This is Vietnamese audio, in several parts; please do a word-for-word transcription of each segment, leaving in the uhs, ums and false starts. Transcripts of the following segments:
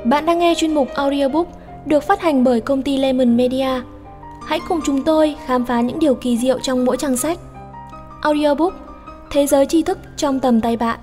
Bạn đang nghe chuyên mục audiobook được phát hành bởi công ty Lemon Media. Hãy cùng chúng tôi khám phá những điều kỳ diệu trong mỗi trang sách. Audiobook, thế giới tri thức trong tầm tay bạn.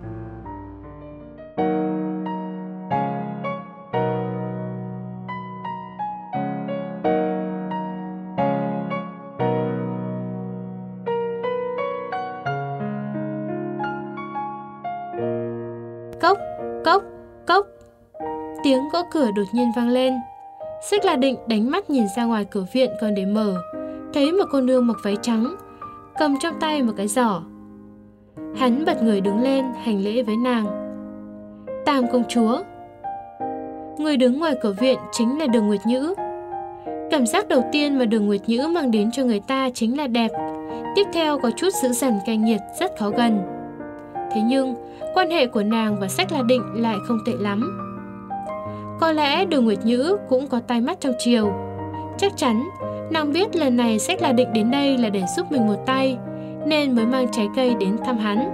Cốc, cốc, cốc. Tiếng gõ cửa đột nhiên vang lên. Xích là định đánh mắt nhìn ra ngoài cửa viện còn để mở, thấy một cô nương mặc váy trắng, cầm trong tay một cái giỏ. Hắn bật người đứng lên hành lễ với nàng. Tam công chúa. Người đứng ngoài cửa viện chính là Đường Nguyệt Nhữ. Cảm giác đầu tiên mà Đường Nguyệt Nhữ mang đến cho người ta chính là đẹp. Tiếp theo có chút dữ dằn cay nghiệt rất khó gần. Thế nhưng quan hệ của nàng và Xích La Định lại không tệ lắm. Có lẽ Đường Nguyệt Nhữ cũng có tai mắt trong chiều. Chắc chắn nàng biết lần này Xích La Định đến đây là để giúp mình một tay, nên mới mang trái cây đến thăm hắn.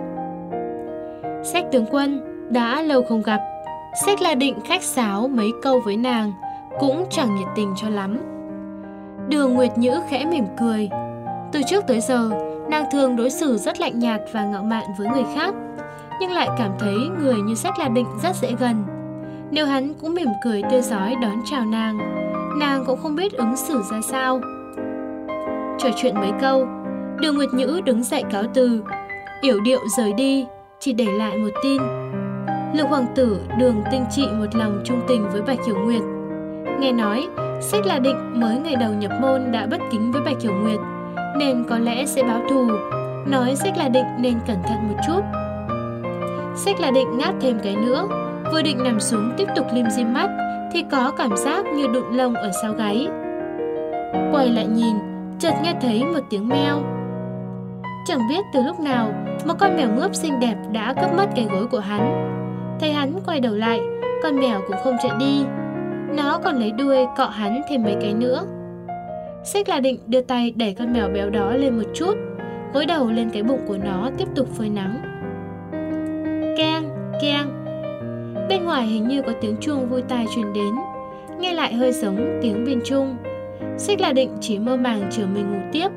Xích tướng quân, đã lâu không gặp. Xích La Định khách sáo mấy câu với nàng, cũng chẳng nhiệt tình cho lắm. Đường Nguyệt Nhữ khẽ mỉm cười. Từ trước tới giờ, nàng thường đối xử rất lạnh nhạt và ngạo mạn với người khác, nhưng lại cảm thấy người như Xích La Định rất dễ gần. Nếu hắn cũng mỉm cười tươi rói đón chào nàng, nàng cũng không biết ứng xử ra sao. Trò chuyện mấy câu, Đường Nguyệt Nhữ đứng dậy cáo từ, yểu điệu rời đi, chỉ để lại một tin. Lục hoàng tử Đường Tinh Trị một lòng trung tình với Bạch Hiểu Nguyệt. Nghe nói Xích La Định mới ngày đầu nhập môn đã bất kính với Bạch Hiểu Nguyệt, nên có lẽ sẽ báo thù, nói Xích La Định nên cẩn thận một chút. Xích La Định ngáp thêm cái nữa, vừa định nằm xuống tiếp tục lim dim mắt thì có cảm giác như đụn lông ở sau gáy. Quay lại nhìn, chợt nghe thấy một tiếng meo. Chẳng biết từ lúc nào, một con mèo mướp xinh đẹp đã cướp mất cái gối của hắn. Thấy hắn quay đầu lại, con mèo cũng không chạy đi, nó còn lấy đuôi cọ hắn thêm mấy cái nữa. Xích La Định đưa tay đẩy con mèo béo đó lên một chút, gối đầu lên cái bụng của nó tiếp tục phơi nắng. Keng, keng. Bên ngoài hình như có tiếng chuông vui tai truyền đến, nghe lại hơi giống tiếng biên trung. Xích La Định chỉ mơ màng chờ mình ngủ tiếp.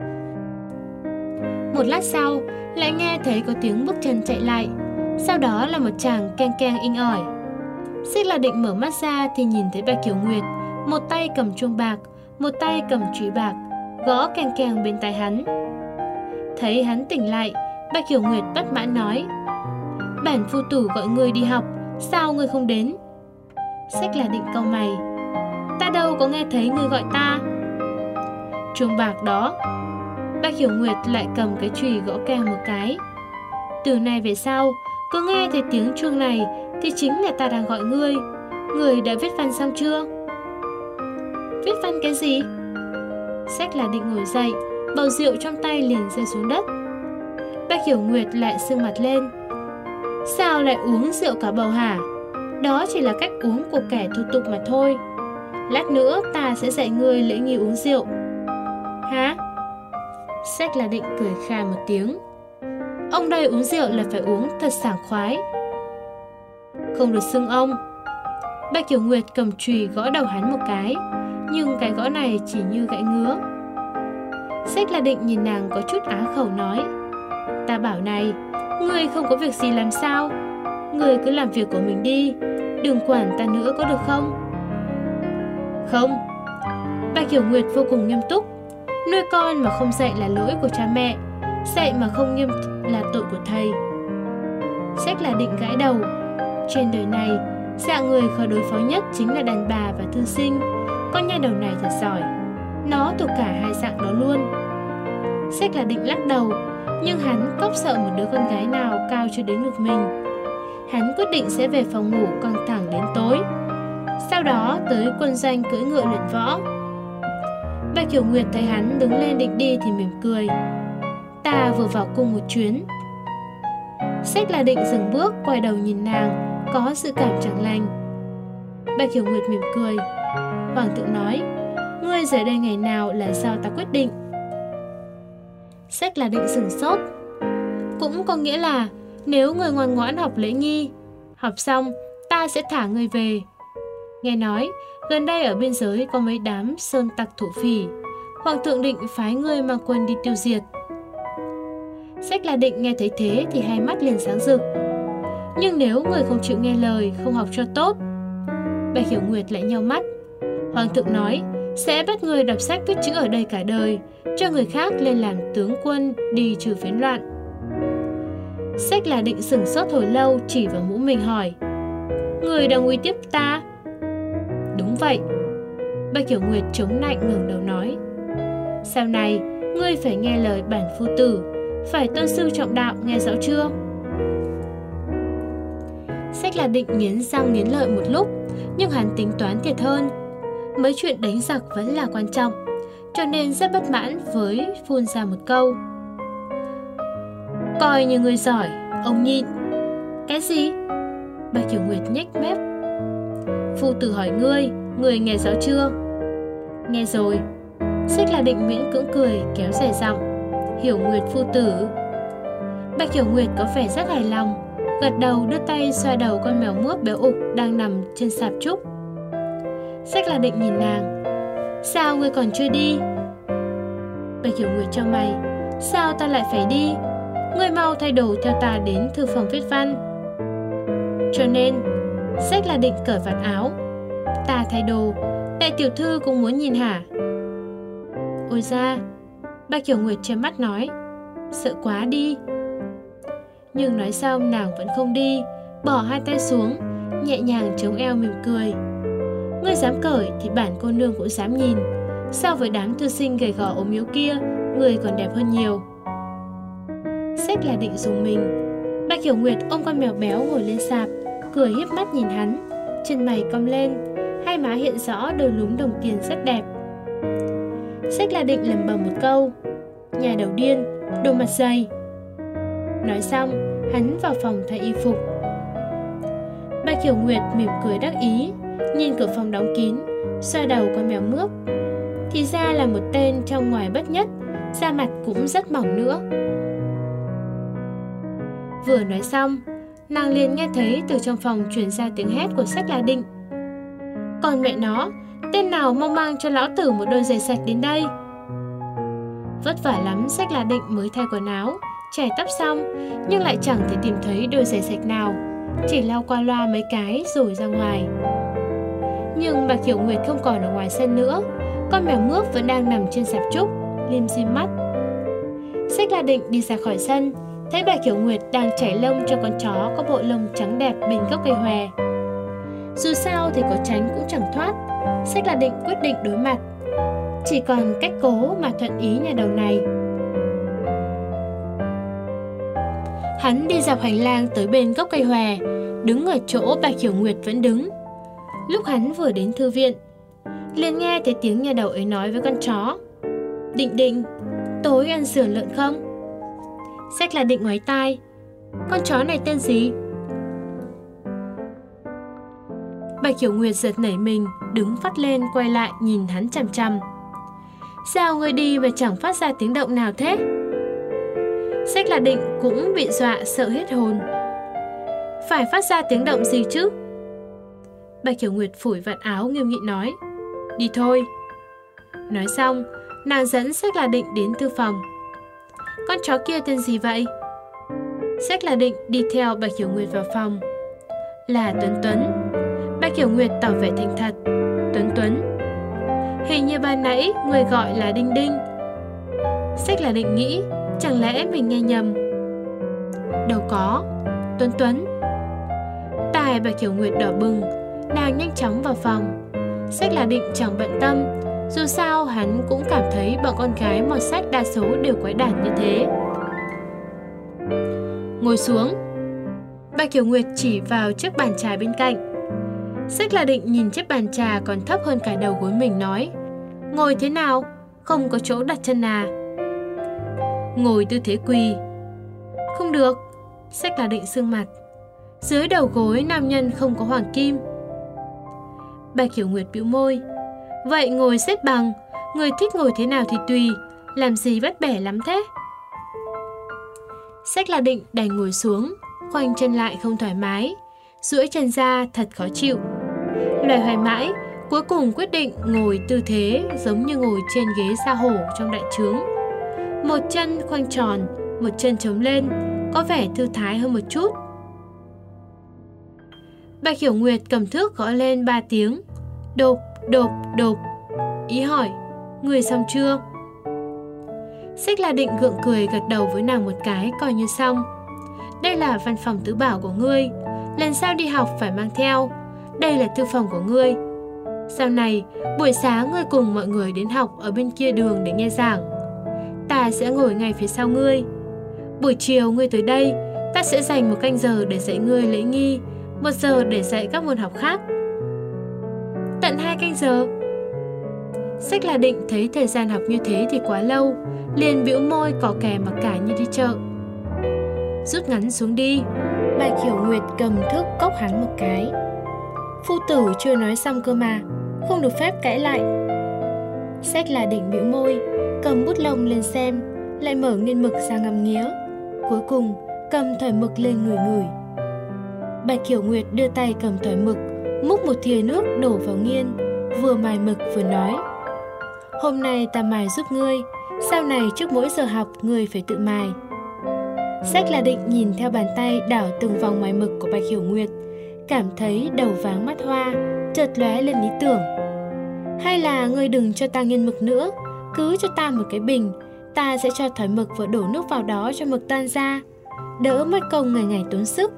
Một lát sau, lại nghe thấy có tiếng bước chân chạy lại, sau đó là một chàng keng keng inh ỏi. Xích La Định mở mắt ra thì nhìn thấy Bạch Hiểu Nguyệt, một tay cầm chuông bạc, một tay cầm chùy bạc, gõ keng keng bên tai hắn. Thấy hắn tỉnh lại, Bạch Hiểu Nguyệt bất mãn nói: "Bản phu tử gọi ngươi đi học, sao ngươi không đến?" Xích La Định cau mày: "Ta đâu có nghe thấy ngươi gọi ta." "Chuông bạc đó." Bạch Hiểu Nguyệt lại cầm cái chùy gõ keng một cái. "Từ nay về sau, cứ nghe thấy tiếng chuông này thì chính là ta đang gọi ngươi. Ngươi đã viết văn xong chưa?" "Viết văn cái gì?" Xích La Định ngồi dậy, bầu rượu trong tay liền rơi xuống đất. Bạch Hiểu Nguyệt lại sưng mặt lên: "Sao lại uống rượu cả bầu hả? Đó chỉ là cách uống của kẻ thô tục mà thôi. Lát nữa ta sẽ dạy ngươi lễ nghi uống rượu." "Hả?" Xích La Định cười kha một tiếng: "Ông đây uống rượu là phải uống thật sảng khoái." "Không được xưng ông." Bạch Hiểu Nguyệt cầm chùy gõ đầu hắn một cái, nhưng cái gõ này chỉ như gãy ngứa. Xích La Định nhìn nàng có chút á khẩu nói: "Ta bảo này, ngươi không có việc gì làm sao? Ngươi cứ làm việc của mình đi, đừng quản ta nữa có được không?" "Không." Bạch Hiểu Nguyệt vô cùng nghiêm túc: "Nuôi con mà không dạy là lỗi của cha mẹ, dạy mà không nghiêm là tội của thầy." Xích La Định gãi đầu: "Trên đời này, dạng người khó đối phó nhất chính là đàn bà và thư sinh. Con nha đầu này thật giỏi, nó thuộc cả hai dạng đó luôn." Xích La Định lắc đầu, nhưng hắn cóc sợ một đứa con gái nào cao chưa đến ngực mình. Hắn quyết định sẽ về phòng ngủ căng thẳng đến tối, sau đó tới quân doanh cưỡi ngựa luyện võ. Bạch Hiểu Nguyệt thấy hắn đứng lên định đi thì mỉm cười: "Ta vừa vào cung một chuyến." Xích La Định dừng bước, quay đầu nhìn nàng, có sự cảm chẳng lành. Bạch Hiểu Nguyệt mỉm cười: "Hoàng thượng nói, ngươi rời đây ngày nào là do ta quyết định." Xích La Định sửng sốt: "Cũng có nghĩa là nếu ngươi ngoan ngoãn học lễ nghi, học xong ta sẽ thả ngươi về, Nghe nói, gần đây ở biên giới có mấy đám sơn tặc thổ phỉ. Hoàng thượng định phái ngươi mang quân đi tiêu diệt. Sách là Định nghe thấy thế thì hai mắt liền sáng rực. Nhưng nếu người không chịu nghe lời, không học cho tốt. Bạch Hiểu Nguyệt lại nheo mắt. Hoàng thượng nói sẽ bắt người đọc sách viết chữ ở đây cả đời, cho người khác lên làm tướng quân đi trừ phiến loạn. Sách là Định sửng sốt hồi lâu, chỉ vào mũ mình hỏi: người đang uy tiếp ta? Đúng vậy. Bạch Hiểu Nguyệt chống nạnh ngẩng đầu nói: sau này ngươi phải nghe lời bản phu tử, phải tôn sư trọng đạo, nghe rõ chưa? Sách là Định nghiến răng nghiến lợi một lúc, nhưng hắn tính toán thiệt hơn. Mấy chuyện đánh giặc vẫn là quan trọng, cho nên rất bất mãn với phun ra một câu: coi như người giỏi, ông nhịn. Cái gì? Bạch Hiểu Nguyệt nhếch mép. Phu tử hỏi ngươi, ngươi nghe rõ chưa? Nghe rồi. Sách là Định miễn cưỡng cười, kéo dài giọng: Hiểu Nguyệt phu tử. Bạch Hiểu Nguyệt có vẻ rất hài lòng, gật đầu đưa tay xoa đầu con mèo mướp béo ục đang nằm trên sạp trúc. Sách là Định nhìn nàng: sao ngươi còn chưa đi? Bạch Hiểu Nguyệt chau mày: sao ta lại phải đi? Ngươi mau thay đồ theo ta đến thư phòng viết văn. Cho nên Sách là Định cởi vạt áo: ta thay đồ, đại tiểu thư cũng muốn nhìn hả? Ôi da! Bạch Hiểu Nguyệt che mắt nói: sợ quá đi. Nhưng nói xong nàng vẫn không đi, bỏ hai tay xuống, nhẹ nhàng chống eo mỉm cười: ngươi dám cởi thì bản cô nương cũng dám nhìn. So với đám thư sinh gầy gò ốm yếu kia, ngươi còn đẹp hơn nhiều. Sách là Định dùng mình. Bạch Hiểu Nguyệt ôm con mèo béo ngồi lên sạp, cười hiếp mắt nhìn hắn, chân mày cong lên, hai má hiện rõ đôi lúm đồng tiền rất đẹp. Sách là Định lẩm bẩm một câu: nhà đầu điên, đồ mặt dày. Nói xong, hắn vào phòng thay y phục. Bạch Hiểu Nguyệt mỉm cười đắc ý, nhìn cửa phòng đóng kín, xoa đầu con mèo mướp. Thì ra là một tên trong ngoài bất nhất, da mặt cũng rất mỏng nữa. Vừa nói xong, nàng liền nghe thấy từ trong phòng truyền ra tiếng hét của Sách là Định: còn mẹ nó, tên nào mau mang cho lão tử một đôi giày sạch đến đây. Vất vả lắm Sách là Định mới thay quần áo, chải tóc xong, nhưng lại chẳng thể tìm thấy đôi giày sạch nào, chỉ lau qua loa mấy cái rồi ra ngoài. Nhưng Bạch Hiểu Nguyệt không còn ở ngoài sân nữa, con mèo mướp vẫn đang nằm trên sạp trúc, lim dim mắt. Sách là Định đi ra khỏi sân, thấy Bạch Hiểu Nguyệt đang chải lông cho con chó có bộ lông trắng đẹp bên gốc cây hòe. Dù sao thì có tránh cũng chẳng thoát, Sách là Định quyết định đối mặt. Chỉ còn cách cố mà thuận ý nhà đầu này. Hắn đi dọc hành lang tới bên gốc cây hòe, đứng ở chỗ Bạch Hiểu Nguyệt vẫn đứng. Lúc hắn vừa đến thư viện, liền nghe thấy tiếng nhà đầu ấy nói với con chó: Định Định, tối ăn sườn lợn không? Sách là Định ngoái tai: con chó này tên gì? Bạch Hiểu Nguyệt giật nảy mình, đứng phát lên quay lại nhìn hắn chằm chằm. Sao ngươi đi mà chẳng phát ra tiếng động nào thế? Sách là Định cũng bị dọa sợ hết hồn. Phải phát ra tiếng động gì chứ? Bạch Hiểu Nguyệt phủi vạt áo nghiêm nghị nói: đi thôi. Nói xong, nàng dẫn Sách là Định đến thư phòng. Con chó kia tên gì vậy? Sách là Định đi theo Bạch Hiểu Nguyệt vào phòng. Là Tuấn Tuấn. Bạch Hiểu Nguyệt tỏ vẻ thành thật: Tuấn Tuấn. Hình như ban nãy người gọi là Đinh Đinh. Sách là Định nghĩ, chẳng lẽ mình nghe nhầm? Đâu có, Tuấn Tuấn. Tai Bạch Hiểu Nguyệt đỏ bừng, nàng nhanh chóng vào phòng. Sách là Định chẳng bận tâm, dù sao hắn cũng cảm thấy bọn con gái mọt sách đa số đều quái đản như thế. Ngồi xuống. Bạch Hiểu Nguyệt chỉ vào chiếc bàn trà bên cạnh. Sách là Định nhìn chiếc bàn trà còn thấp hơn cả đầu gối mình nói: ngồi thế nào? Không có chỗ đặt chân à? Ngồi tư thế quỳ. Không được. Sách là Định sưng mặt. Dưới đầu gối nam nhân không có hoàng kim. Bạch Hiểu Nguyệt bĩu môi. Vậy ngồi xếp bằng, người thích ngồi thế nào thì tùy, làm gì bắt bẻ lắm thế? Sách là Định đành ngồi xuống, khoanh chân lại không thoải mái, duỗi chân ra thật khó chịu. loay hoay mãi, cuối cùng quyết định ngồi tư thế giống như ngồi trên ghế sa hổ trong đại trướng. Một chân khoanh tròn, một chân chống lên, có vẻ thư thái hơn một chút. Bạch Hiểu Nguyệt cầm thước gõ lên ba tiếng, độp, độp, độp. Ý hỏi, người xong chưa? Xích La Định gượng cười gật đầu với nàng một cái coi như xong. Đây là văn phòng tứ bảo của ngươi, lần sau đi học phải mang theo. Đây là thư phòng của ngươi. Sau này, buổi sáng ngươi cùng mọi người đến học ở bên kia đường để nghe giảng. Ta sẽ ngồi ngay phía sau ngươi. Buổi chiều ngươi tới đây, ta sẽ dành một canh giờ để dạy ngươi lễ nghi, một giờ để dạy các môn học khác. Tận hai canh giờ. Xích La Định thấy thời gian học như thế thì quá lâu, liền bĩu môi cỏ kè mặc cả như đi chợ. Rút ngắn xuống đi. Bạch Hiểu Nguyệt cầm thước cốc hắn một cái. Phu tử chưa nói xong cơ mà, không được phép cãi lại. Xích La Định bĩu môi, cầm bút lông lên xem, lại mở nghiên mực ra ngắm nghía, cuối cùng cầm thỏi mực lên ngửi ngửi. Bạch Hiểu Nguyệt đưa tay cầm thỏi mực, múc một thìa nước đổ vào nghiên, vừa mài mực vừa nói: hôm nay ta mài giúp ngươi, sau này trước mỗi giờ học ngươi phải tự mài. Xích La Định nhìn theo bàn tay đảo từng vòng mài mực của Bạch Hiểu Nguyệt, cảm thấy đầu váng mắt hoa, chợt lóe lên ý tưởng. Hay là ngươi đừng cho ta nghiên mực nữa, cứ cho ta một cái bình, ta sẽ cho thỏi mực và đổ nước vào đó cho mực tan ra, đỡ mất công ngày ngày tốn sức.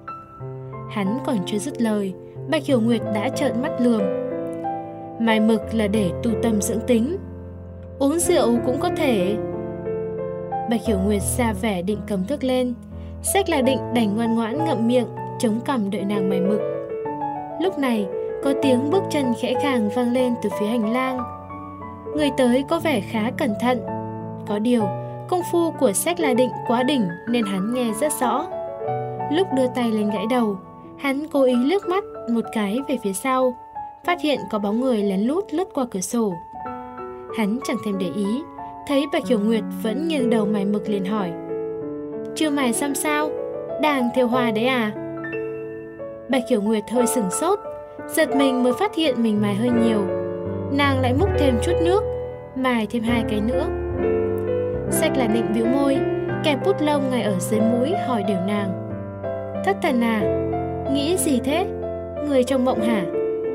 Hắn còn chưa dứt lời, Bạch Hiểu Nguyệt đã trợn mắt lườm. Mài mực là để tu tâm dưỡng tính, uống rượu cũng có thể. Bạch Hiểu Nguyệt ra vẻ định cầm thước lên, Xích La Định đành ngoan ngoãn ngậm miệng, chống cằm đợi nàng mài mực. Lúc này có tiếng bước chân khẽ khàng vang lên từ phía hành lang. Người tới có vẻ khá cẩn thận, có điều công phu của Xích La Định quá đỉnh nên hắn nghe rất rõ. Lúc đưa tay lên gãi đầu, hắn cố ý liếc mắt một cái về phía sau, phát hiện có bóng người lén lút lướt qua cửa sổ. Hắn chẳng thèm để ý, thấy Bạch Hiểu Nguyệt vẫn nghiêng đầu mài mực liền hỏi: chưa mài xong sao? Đang thêu hoa đấy à? Bạch Hiểu Nguyệt hơi sửng sốt, giật mình mới phát hiện mình mài hơi nhiều. Nàng lại múc thêm chút nước, mài thêm hai cái nữa. Xích La Định bĩu môi, kẹp bút lông ngay ở dưới mũi hỏi đều nàng: thất thần à? Nghĩ gì thế? Người trong mộng hả?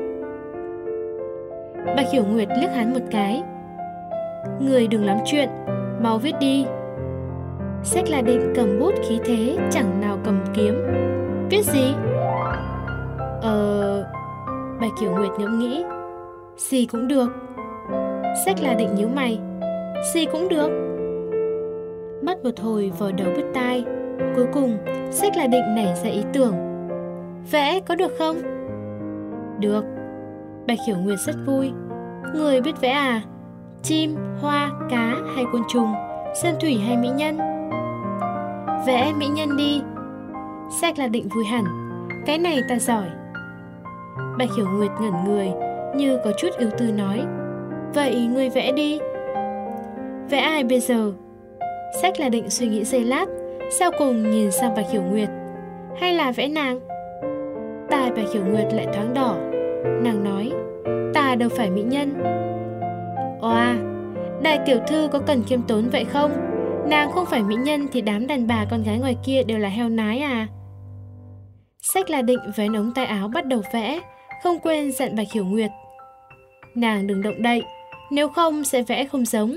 Bạch Hiểu Nguyệt liếc hắn một cái: người đừng lắm chuyện, mau viết đi. Xích La Định cầm bút khí thế chẳng nào cầm kiếm. Viết gì? Ờ... Bạch Hiểu Nguyệt ngẫm nghĩ. Gì cũng được. Xích La Định nhíu mày. Gì cũng được. Mất một hồi vò đầu bứt tai, cuối cùng Xích La Định nảy ra ý tưởng: vẽ có được không? Được. Bạch Hiểu Nguyệt rất vui. Người biết vẽ à? Chim, hoa, cá hay côn trùng, sơn thủy hay mỹ nhân? Vẽ mỹ nhân đi. Xích La Định vui hẳn. Cái này ta giỏi. Bạch Hiểu Nguyệt ngẩn người, như có chút ưu tư nói: vậy ngươi vẽ đi. Vẽ ai bây giờ? Xích La Định suy nghĩ giây lát, sau cùng nhìn sang Bạch Hiểu Nguyệt: hay là vẽ nàng? Tai Bạch Hiểu Nguyệt lại thoáng đỏ. Nàng nói: ta đâu phải mỹ nhân. Oa, đại tiểu thư có cần khiêm tốn vậy không? Nàng không phải mỹ nhân thì đám đàn bà con gái ngoài kia đều là heo nái à? Xích La Định vén ống tay áo bắt đầu vẽ, không quên dặn Bạch Hiểu Nguyệt: nàng đừng động đậy, nếu không sẽ vẽ không giống.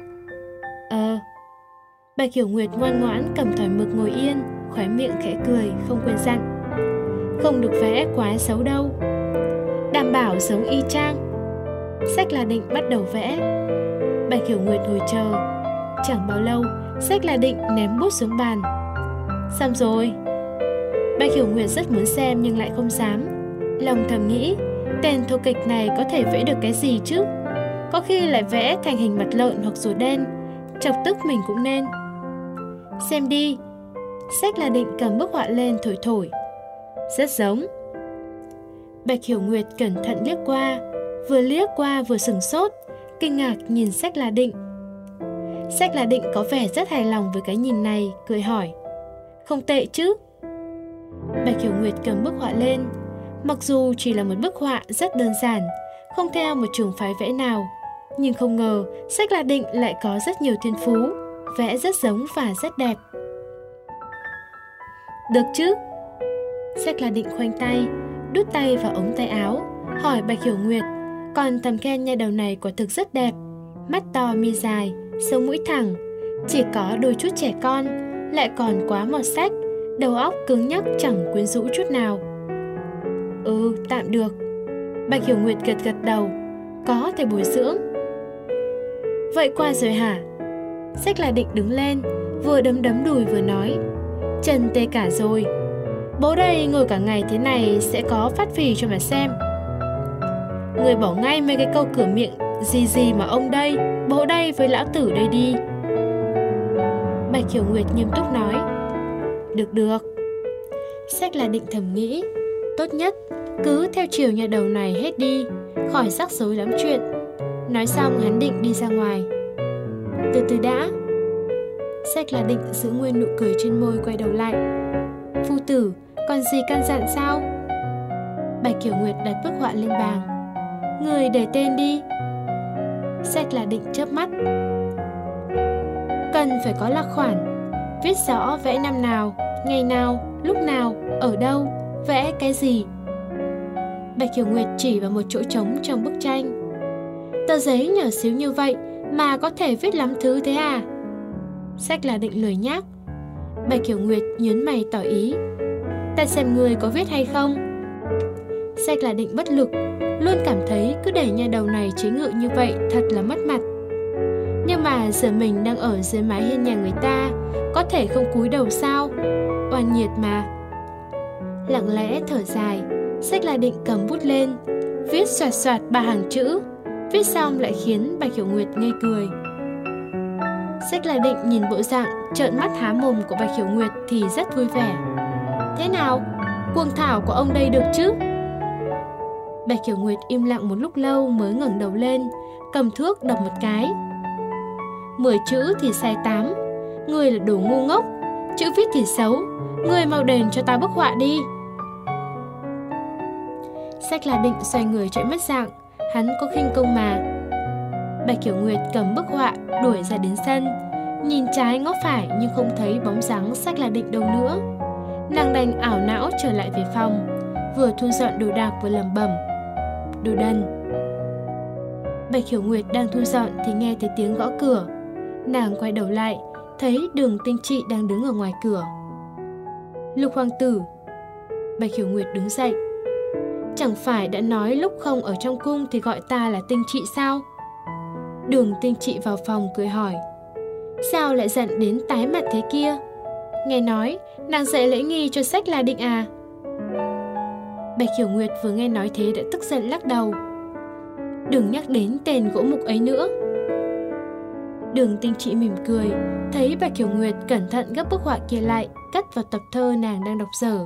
Ờ. Bạch Hiểu Nguyệt ngoan ngoãn cầm thỏi mực ngồi yên, khóe miệng khẽ cười, không quên dặn: không được vẽ quá xấu đâu, đảm bảo giống y chang. Xích La Định bắt đầu vẽ. Bạch Hiểu Nguyệt ngồi chờ. Chẳng bao lâu, Xích La Định ném bút xuống bàn. Xong rồi. Bạch Hiểu Nguyệt rất muốn xem nhưng lại không dám. Lòng thầm nghĩ, tên thô kịch này có thể vẽ được cái gì chứ? Có khi lại vẽ thành hình mặt lợn hoặc rùa đen, chọc tức mình cũng nên. Xem đi. Xích La Định cầm bức họa lên thổi thổi. Rất giống. Bạch Hiểu Nguyệt cẩn thận liếc qua, vừa liếc qua vừa sửng sốt, kinh ngạc nhìn Xích La Định. Xích La Định có vẻ rất hài lòng với cái nhìn này, cười hỏi: không tệ chứ? Bạch Hiểu Nguyệt cầm bức họa lên, Mặc dù chỉ là một bức họa rất đơn giản, không theo một trường phái vẽ nào, nhưng không ngờ Sách La Định lại có rất nhiều thiên phú, vẽ rất giống và rất đẹp. Được chứ? Sách La Định khoanh tay, đút tay vào ống tay áo, hỏi Bạch Hiểu Nguyệt, còn thầm khen nha đầu này quả thực rất đẹp, mắt to mi dài, sống mũi thẳng, chỉ có đôi chút trẻ con, lại còn quá mọt sách, đầu óc cứng nhắc chẳng quyến rũ chút nào. Ừ, tạm được. Bạch Hiểu Nguyệt gật gật đầu, có thể bồi dưỡng. Vậy qua rồi hả? Sách La Định đứng lên, vừa đấm đấm đùi vừa nói, chân tê cả rồi. Bố đây ngồi cả ngày thế này sẽ có phát phì cho mà xem. Người bỏ ngay mấy cái câu cửa miệng gì gì mà ông đây, bố đây với lão tử đây đi. Bạch Hiểu Nguyệt nghiêm túc nói, được được. Sách La Định thầm nghĩ, tốt nhất cứ theo chiều nhà đầu này hết đi, khỏi rắc rối lắm chuyện. Nói xong hắn định đi ra ngoài. Từ từ đã. Sách La Định giữ nguyên nụ cười trên môi, quay đầu lại. Phu tử, còn gì căn dặn sao? Bạch Hiểu Nguyệt đặt bức họa lên bàn. Người để tên đi. Sách La Định chớp mắt. Cần phải có lạc khoản, viết rõ vẽ năm nào, ngày nào, lúc nào, ở đâu, vẽ cái gì. Bạch Hiểu Nguyệt chỉ vào một chỗ trống trong bức tranh. Tờ giấy nhỏ xíu như vậy mà có thể viết lắm thứ thế à? Sách La Định lười nhác. Bạch Hiểu Nguyệt nhớn mày tỏ ý. Ta xem người có viết hay không. Sách La Định bất lực, luôn cảm thấy cứ để nhà đầu này chế ngự như vậy thật là mất mặt. Nhưng mà giờ mình đang ở dưới mái hiên nhà người ta, có thể không cúi đầu sao? Oan nghiệt mà. Lặng lẽ thở dài, Sách La Định cầm bút lên, viết xoạt xoạt ba hàng chữ. Viết xong lại khiến Bạch Hiểu Nguyệt ngây cười. Sách La Định nhìn bộ dạng trợn mắt há mồm của Bạch Hiểu Nguyệt thì rất vui vẻ. Thế nào? Cuồng thảo của ông đây được chứ? Bạch Hiểu Nguyệt im lặng một lúc lâu mới ngẩng đầu lên, cầm thước đọc một cái. Mười chữ thì sai tám, người là đồ ngu ngốc, chữ viết thì xấu, người mau đền cho ta bức họa đi. Sách La Định xoay người chạy mất dạng, hắn có khinh công mà. Bạch Hiểu Nguyệt cầm bức họa đuổi ra đến sân, nhìn trái ngó phải nhưng không thấy bóng dáng Sách La Định đâu nữa. Nàng đành ảo não trở lại về phòng, vừa thu dọn đồ đạc vừa lẩm bẩm, đồ đần. Bạch Hiểu Nguyệt đang thu dọn thì nghe thấy tiếng gõ cửa. Nàng quay đầu lại, thấy Đường Tinh Trị đang đứng ở ngoài cửa. Lục hoàng tử. Bạch Hiểu Nguyệt đứng dậy. Chẳng phải đã nói lúc không ở trong cung thì gọi ta là Tinh Trị sao? Đường Tinh Trị vào phòng cười hỏi, sao lại giận đến tái mặt thế kia? Nghe nói nàng dạy lễ nghi cho Sách La Định à? Bạch Hiểu Nguyệt vừa nghe nói thế đã tức giận lắc đầu. Đừng nhắc đến tên gỗ mục ấy nữa. Đường Tinh Trị mỉm cười, thấy Bạch Hiểu Nguyệt cẩn thận gấp bức họa kia lại, cất vào tập thơ nàng đang đọc dở.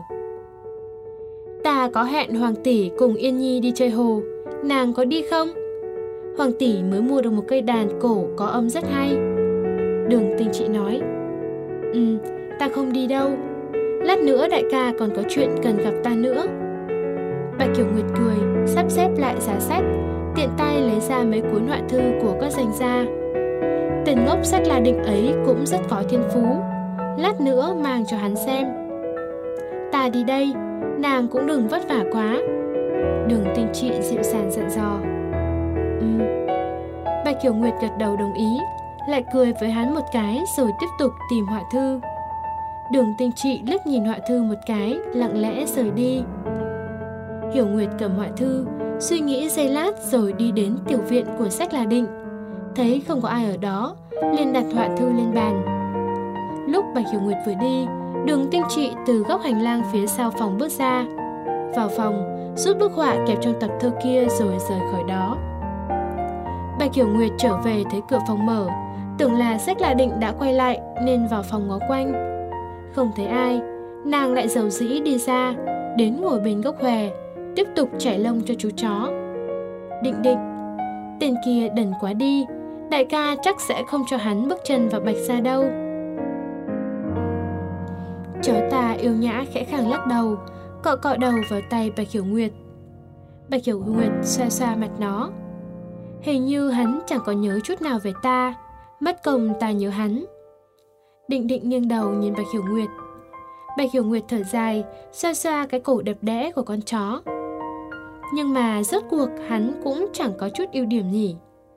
Ta có hẹn Hoàng tỷ cùng Yên Nhi đi chơi hồ, nàng có đi không? Hoàng tỷ mới mua được một cây đàn cổ có âm rất hay. Đường Tinh Trị nói, Ừ, ta không đi đâu. Lát nữa đại ca còn có chuyện cần gặp ta nữa. Bạch Hiểu Nguyệt cười, sắp xếp lại giá sách, tiện tay lấy ra mấy cuốn họa thư của các danh gia. Tên ngốc Sách La Định ấy cũng rất có thiên phú, lát nữa mang cho hắn xem. Ta đi đây, nàng cũng đừng vất vả quá. Đường Tinh Trị dịu dàng dặn dò. Ừ. Bạch Hiểu Nguyệt gật đầu đồng ý, lại cười với hắn một cái rồi tiếp tục tìm họa thư. Đường Tinh Trị liếc nhìn họa thư một cái, lặng lẽ rời đi. Hiểu Nguyệt cầm họa thư, suy nghĩ giây lát rồi đi đến tiểu viện của Sách La Định. Thấy không có ai ở đó, liền đặt họa thư lên bàn. Lúc Bạch Hiểu Nguyệt vừa đi, Đường Tinh Trị từ góc hành lang phía sau phòng bước ra. Vào phòng, rút bức họa kẹp trong tập thơ kia rồi rời khỏi đó. Bạch Hiểu Nguyệt trở về thấy cửa phòng mở, tưởng là Sách La Định đã quay lại nên vào phòng ngó quanh. Không thấy ai, nàng lại dầu dĩ đi ra, đến ngồi bên gốc hòe, tiếp tục chải lông cho chú chó. Định Định, tên kia đần quá đi, đại ca chắc sẽ không cho hắn bước chân vào Bạch gia đâu. Chó ta yêu nhã khẽ khàng lắc đầu, cọ cọ đầu vào tay Bạch Hiểu Nguyệt. Bạch Hiểu Nguyệt xoa xoa mặt nó. Hình như hắn chẳng có nhớ chút nào về ta, mất công ta nhớ hắn. Định Định nghiêng đầu nhìn Bạch Hiểu Nguyệt. Bạch Hiểu Nguyệt thở dài, xoa xoa cái cổ đẹp đẽ của con chó. Nhưng mà rốt cuộc hắn cũng chẳng có chút ưu điểm nhỉ.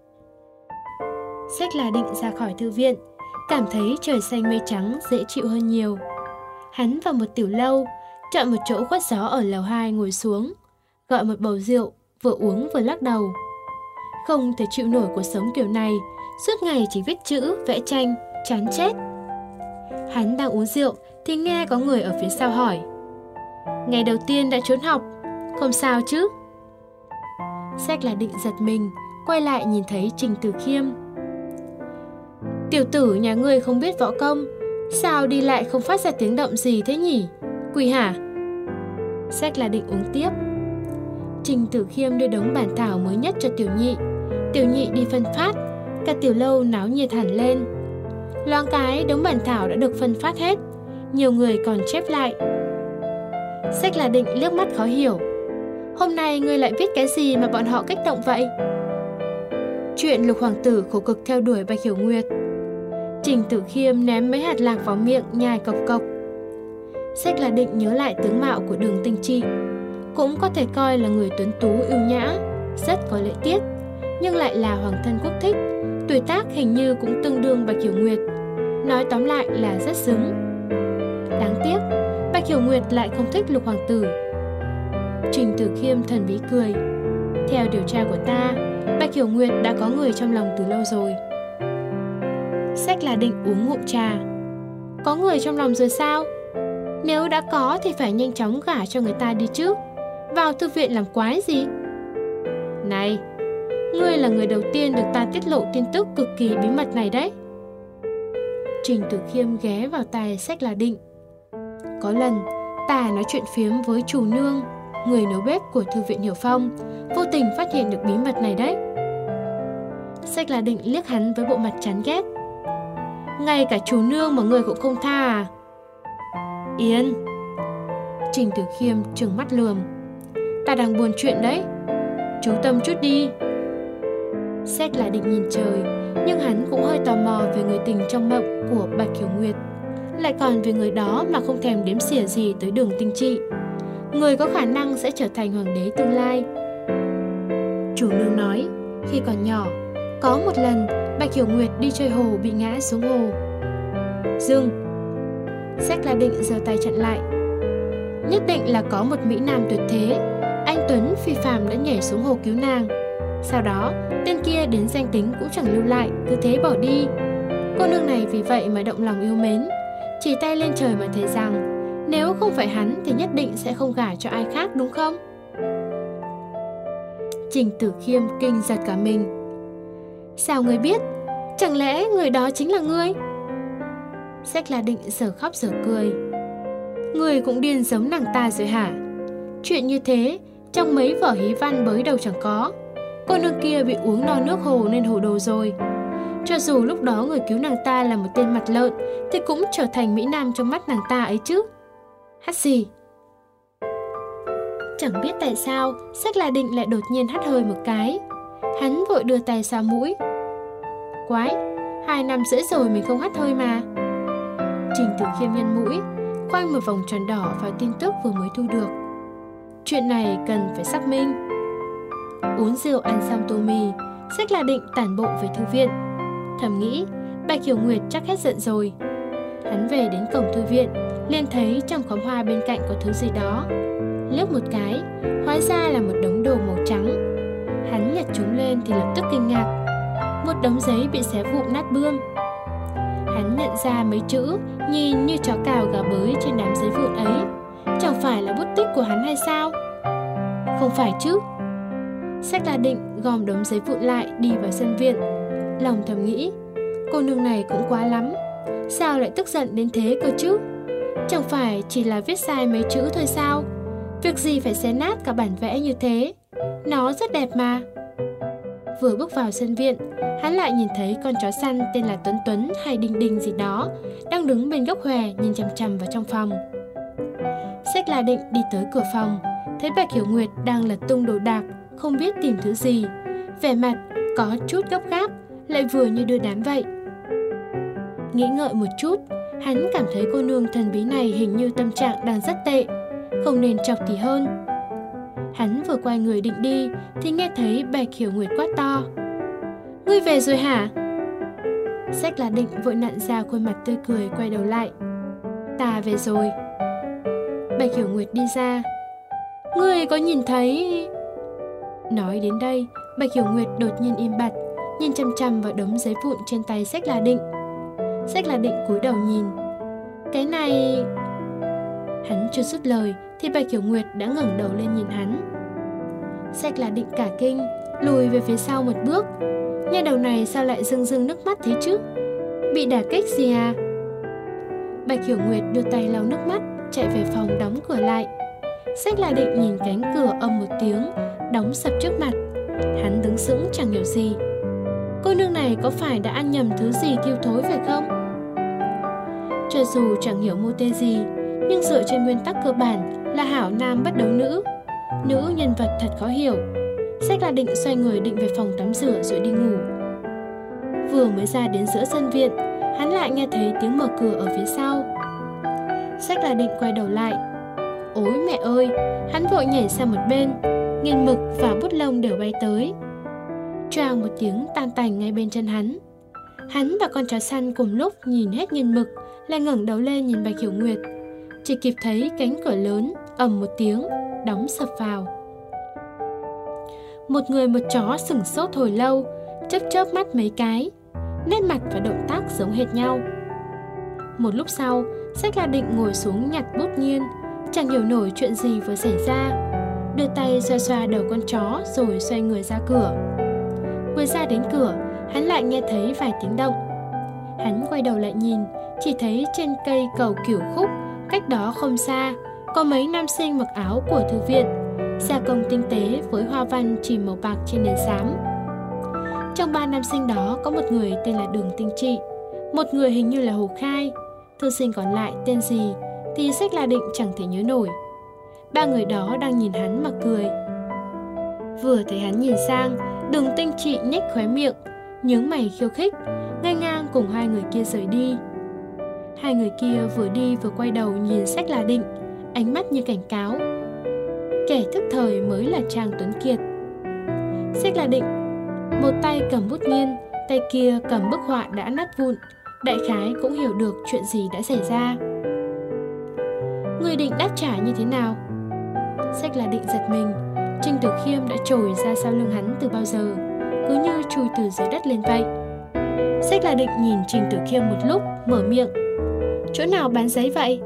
Sách là Định ra khỏi thư viện, cảm thấy trời xanh mây trắng dễ chịu hơn nhiều. Hắn vào một tiểu lâu, chọn một chỗ khuất gió ở lầu hai ngồi xuống, gọi một bầu rượu, vừa uống vừa lắc đầu. Không thể chịu nổi cuộc sống kiểu này, suốt ngày chỉ viết chữ, vẽ tranh, chán chết. Hắn đang uống rượu thì nghe có người ở phía sau hỏi: ngày đầu tiên đã trốn học, không sao chứ? Sách là Định giật mình, quay lại nhìn thấy Trình Tử Khiêm. Tiểu tử nhà ngươi không biết võ công, sao đi lại không phát ra tiếng động gì thế nhỉ? Quỳ hả? Sách là Định uống tiếp. Trình Tử Khiêm đưa đống bản thảo mới nhất cho Tiểu Nhị. Tiểu Nhị đi phân phát, cả tiểu lâu náo nhiệt hẳn lên. Loáng cái đống bản thảo đã được phân phát hết, nhiều người còn chép lại. Sách là Định liếc mắt khó hiểu. Hôm nay ngươi lại viết cái gì mà bọn họ kích động vậy? Chuyện Lục Hoàng tử khổ cực theo đuổi Bạch Hiểu Nguyệt. Trình Tử Khiêm ném mấy hạt lạc vào miệng, nhai cộc cộc. Sách là Định nhớ lại tướng mạo của Đường Tinh Trị, cũng có thể coi là người tuấn tú ưu nhã, rất có lễ tiết, nhưng lại là hoàng thân quốc thích, tuổi tác hình như cũng tương đương Bạch Hiểu Nguyệt. Nói tóm lại là rất xứng. Đáng tiếc, Bạch Hiểu Nguyệt lại không thích Lục Hoàng tử. Trình Tử Khiêm thần bí cười. Theo điều tra của ta, Bạch Hiểu Nguyệt đã có người trong lòng từ lâu rồi. Sách là Định uống ngụm trà. Có người trong lòng rồi sao? Nếu đã có thì phải nhanh chóng gả cho người ta đi chứ. Vào thư viện làm quái gì? Này, ngươi là người đầu tiên được ta tiết lộ tin tức cực kỳ bí mật này đấy. Trình Tử Khiêm ghé vào tai Sách là Định. Có lần, ta nói chuyện phiếm với chủ nương, người nấu bếp của thư viện Hiểu Phong, vô tình phát hiện được bí mật này đấy. Sách là Định liếc hắn với bộ mặt chán ghét. Ngay cả chủ nương mà người cũng không tha à? Yên. Trình Tử Khiêm trừng mắt lườm. Ta đang buồn chuyện đấy, chú tâm chút đi. Sách là Định nhìn trời, nhưng hắn cũng hơi tò mò về người tình trong mộng của Bạch Hiểu Nguyệt, lại còn về người đó mà không thèm đếm xỉa gì tới Đường Tinh Trị, người có khả năng sẽ trở thành hoàng đế tương lai. Chủ nương nói, khi còn nhỏ, có một lần Bạch Hiểu Nguyệt đi chơi hồ bị ngã xuống hồ. Dừng. Sách là Định giơ tay chặn lại. Nhất định là có một mỹ nam tuyệt thế, anh tuấn phi phàm đã nhảy xuống hồ cứu nàng. Sau đó, tên kia đến danh tính cũng chẳng lưu lại, cứ thế bỏ đi. Cô nương này vì vậy mà động lòng yêu mến, chỉ tay lên trời mà thề rằng nếu không phải hắn thì nhất định sẽ không gả cho ai khác, đúng không? Trình Tử Khiêm kinh giật cả mình. Sao ngươi biết? Chẳng lẽ người đó chính là ngươi? Sách là Định giờ khóc giờ cười. Ngươi cũng điên giống nàng ta rồi hả? Chuyện như thế trong mấy vở hí văn bới đầu chẳng có. Cô nương kia bị uống no nước hồ nên hồ đồ rồi. Cho dù lúc đó người cứu nàng ta là một tên mặt lợn thì cũng trở thành mỹ nam trong mắt nàng ta ấy chứ. Hắt xì. Chẳng biết tại sao Sách là Định lại đột nhiên hắt hơi một cái. Hắn vội đưa tay xoa mũi. Quái, hai năm rưỡi rồi mình không hắt hơi mà. Trình Tử Khiêm nhăn mũi, khoanh một vòng tròn đỏ vào tin tức vừa mới thu được. Chuyện này cần phải xác minh. Uống rượu ăn xong tô mì, Sách là Định tản bộ về thư viện. Thầm nghĩ Bạch Hiểu Nguyệt chắc hết giận rồi. Hắn về đến cổng thư viện, liền thấy trong khóm hoa bên cạnh có thứ gì đó. Liếc một cái, hóa ra là một đống đồ màu trắng. Hắn nhặt chúng lên thì lập tức kinh ngạc. Một đống giấy bị xé vụn nát bươm. Hắn nhận ra mấy chữ nhìn như chó cào gà bới trên đám giấy vụn ấy. Chẳng phải là bút tích của hắn hay sao? Không phải chứ. Sách là Định gom đống giấy vụn lại đi vào sân viện. Lòng thầm nghĩ, cô nương này cũng quá lắm. Sao lại tức giận đến thế cơ chứ? Chẳng phải chỉ là viết sai mấy chữ thôi sao? Việc gì phải xé nát cả bản vẽ như thế? Nó rất đẹp mà. Vừa bước vào sân viện, hắn lại nhìn thấy con chó săn tên là Tuấn Tuấn hay Đinh Đinh gì đó đang đứng bên góc hòe nhìn chằm chằm vào trong phòng. Sách La Định đi tới cửa phòng, thấy Bạch Hiểu Nguyệt đang lật tung đồ đạc, không biết tìm thứ gì. Vẻ mặt có chút gấp gáp, lại vừa như đưa đám vậy. Nghĩ ngợi một chút, hắn cảm thấy cô nương thần bí này hình như tâm trạng đang rất tệ, không nên chọc thì hơn. Hắn vừa quay người định đi thì nghe thấy Bạch Hiểu Nguyệt quát to: "Ngươi về rồi hả?" Sách La Định vội nặn ra khuôn mặt tươi cười quay đầu lại: "Ta về rồi." Bạch Hiểu Nguyệt đi ra: "Ngươi có nhìn thấy..." Nói đến đây, Bạch Hiểu Nguyệt đột nhiên im bặt, nhìn chăm chăm vào đống giấy vụn trên tay Sách La Định. Sách La Định cúi đầu nhìn. "Cái này..." Hắn chưa dứt lời thì Bạch Hiểu Nguyệt đã ngẩng đầu lên nhìn hắn. Sách La Định cả kinh, lùi về phía sau một bước. Nha đầu này sao lại rưng rưng nước mắt thế chứ? Bị đả kích gì à? Bạch Hiểu Nguyệt đưa tay lau nước mắt, chạy về phòng đóng cửa lại. Sách La Định nhìn cánh cửa ầm một tiếng, đóng sập trước mặt. Hắn đứng sững chẳng hiểu gì. Cô nương này có phải đã ăn nhầm thứ gì thiêu thối phải không? Cho dù chẳng hiểu mô tê gì, nhưng dựa trên nguyên tắc cơ bản là hảo nam bất đấu nữ, nữ nhân vật thật khó hiểu. Sách La Định xoay người định về phòng tắm rửa rồi đi ngủ. Vừa mới ra đến giữa sân viện, hắn lại nghe thấy tiếng mở cửa ở phía sau. Sách La Định quay đầu lại. Ôi mẹ ơi! Hắn vội nhảy sang một bên, nghiền mực và bút lông đều bay tới. Choàng một tiếng tan tành ngay bên chân hắn. Hắn và con chó săn cùng lúc nhìn hết nghiền mực, lại ngẩng đầu lên nhìn Bạch Hiểu Nguyệt. Chỉ kịp thấy cánh cửa lớn ầm một tiếng đóng sập vào. Một người một chó sửng sốt hồi lâu, chớp chớp mắt mấy cái, nét mặt và động tác giống hệt nhau. Một lúc sau, Sách La Định ngồi xuống nhặt bút nghiên, chẳng hiểu nổi chuyện gì vừa xảy ra, đưa tay xoa xoa đầu con chó rồi xoay người ra cửa. Vừa ra đến cửa, hắn lại nghe thấy vài tiếng động. Hắn quay đầu lại nhìn, chỉ thấy trên cây cầu Cửu Khúc, cách đó không xa, có mấy nam sinh mặc áo của thư viện, gia công tinh tế với hoa văn chìm màu bạc trên nền xám. Trong ba nam sinh đó có một người tên là Đường Tinh Trị, một người hình như là Hồ Khai, thư sinh còn lại tên gì thì Sách La Định chẳng thể nhớ nổi. Ba người đó đang nhìn hắn mà cười. Vừa thấy hắn nhìn sang, Đường Tinh Trị nhếch khóe miệng, nhướng mày khiêu khích, ngay ngang cùng hai người kia rời đi. Hai người kia vừa đi vừa quay đầu nhìn Sách La Định, ánh mắt như cảnh cáo. Kẻ thức thời mới là Trang Tuấn Kiệt. Sách La Định một tay cầm bút nghiên, tay kia cầm bức họa đã nát vụn, đại khái cũng hiểu được chuyện gì đã xảy ra. Người định đáp trả như thế nào? Sách La Định giật mình. Trình Tử Khiêm đã trồi ra sau lưng hắn từ bao giờ, cứ như chui từ dưới đất lên vậy. Sách La Định nhìn Trình Tử Khiêm một lúc, mở miệng. Chỗ nào bán giấy vậy?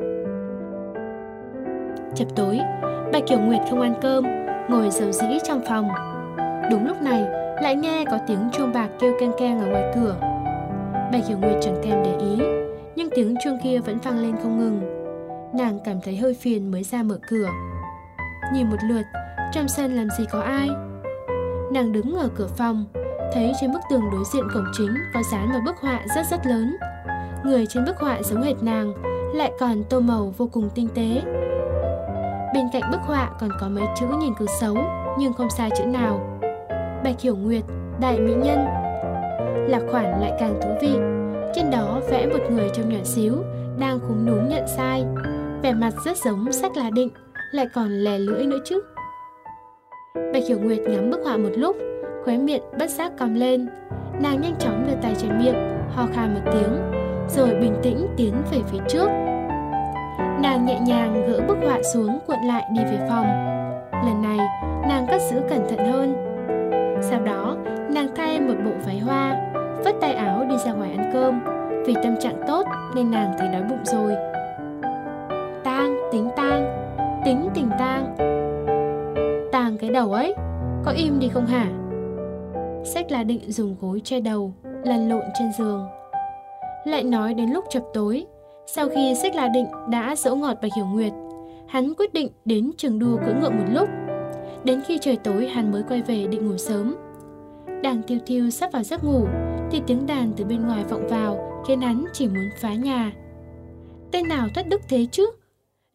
Chập tối, Bạch Hiểu Nguyệt không ăn cơm, ngồi rầu rĩ trong phòng. Đúng lúc này, lại nghe có tiếng chuông bạc kêu keng keng ở ngoài cửa. Bạch Hiểu Nguyệt chẳng thèm để ý, nhưng tiếng chuông kia vẫn vang lên không ngừng. Nàng cảm thấy hơi phiền mới ra mở cửa. Nhìn một lượt, trong sân làm gì có ai. Nàng đứng ở cửa phòng, thấy trên bức tường đối diện cổng chính có dán một bức họa rất rất lớn. Người trên bức họa giống hệt nàng, lại còn tô màu vô cùng tinh tế. Bên cạnh bức họa còn có mấy chữ nhìn cực xấu, nhưng không sai chữ nào. Bạch Hiểu Nguyệt, đại mỹ nhân. Lạc khoản lại càng thú vị. Trên đó vẽ một người trông nhỏ xíu, đang khúm núm nhận sai. Vẻ mặt rất giống Sách La Định, lại còn lè lưỡi nữa chứ. Bạch Hiểu Nguyệt ngắm bức họa một lúc, khóe miệng bất giác cong lên. Nàng nhanh chóng đưa tay che miệng, ho khan một tiếng, rồi bình tĩnh tiến về phía trước. Nàng nhẹ nhàng gỡ bức họa xuống, cuộn lại đi về phòng. Lần này, nàng cất giữ cẩn thận hơn. Sau đó, nàng thay một bộ váy hoa, vất tay áo đi ra ngoài ăn cơm. Vì tâm trạng tốt nên nàng thấy đói bụng rồi. Tang, tính tang, tính tình tang. Tang cái đầu ấy, có im đi không hả? Sách La Định dùng gối che đầu, lăn lộn trên giường. Lại nói đến lúc chập tối, sau khi Sách La Định đã dỗ ngọt Bạch Hiểu Nguyệt, hắn quyết định đến trường đua cưỡi ngựa một lúc. Đến khi trời tối hắn mới quay về định ngủ sớm. Đang thiêu thiêu sắp vào giấc ngủ thì tiếng đàn từ bên ngoài vọng vào, khiến hắn chỉ muốn phá nhà. Tên nào thất đức thế chứ?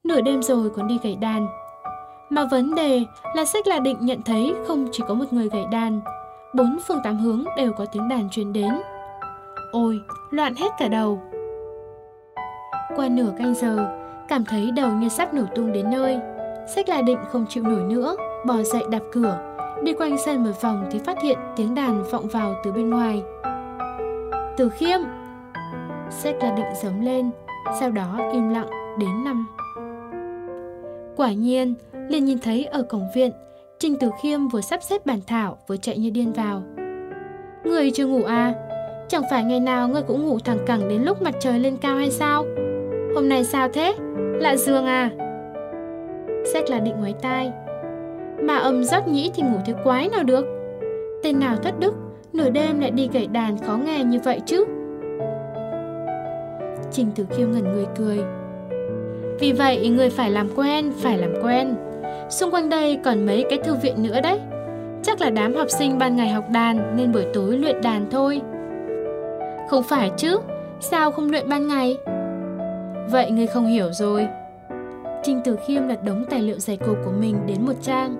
Nửa đêm rồi còn đi gảy đàn. Mà vấn đề là Sách La Định nhận thấy không chỉ có một người gảy đàn, bốn phương tám hướng đều có tiếng đàn truyền đến. Ôi, loạn hết cả đầu. Qua nửa canh giờ, cảm thấy đầu như sắp nổ tung đến nơi, Sách La Định không chịu nổi nữa, bò dậy đạp cửa, đi quanh sân một vòng thì phát hiện tiếng đàn vọng vào từ bên ngoài. Từ Khiêm! Sách La Định rống lên, sau đó im lặng đến năm. Quả nhiên, liền nhìn thấy ở cổng viện, Trình Từ Khiêm vừa sắp xếp bàn thảo vừa chạy như điên vào. Người chưa ngủ à? Chẳng phải ngày nào ngươi cũng ngủ thẳng cẳng đến lúc mặt trời lên cao hay sao? Hôm nay sao thế? Lạ giường à? Sách La Định ngoái tai. Mà âm rót nhĩ thì ngủ thế quái nào được? Tên nào thất đức, nửa đêm lại đi gảy đàn khó nghe như vậy chứ? Trình Từ Khiêm ngẩn người cười. Vì vậy người phải làm quen, phải làm quen. Xung quanh đây còn mấy cái thư viện nữa đấy. Chắc là đám học sinh ban ngày học đàn nên buổi tối luyện đàn thôi. Không phải chứ, sao không luyện ban ngày? Vậy ngươi không hiểu rồi. Trình Từ Khiêm lật đống tài liệu dày cộp của mình đến một trang.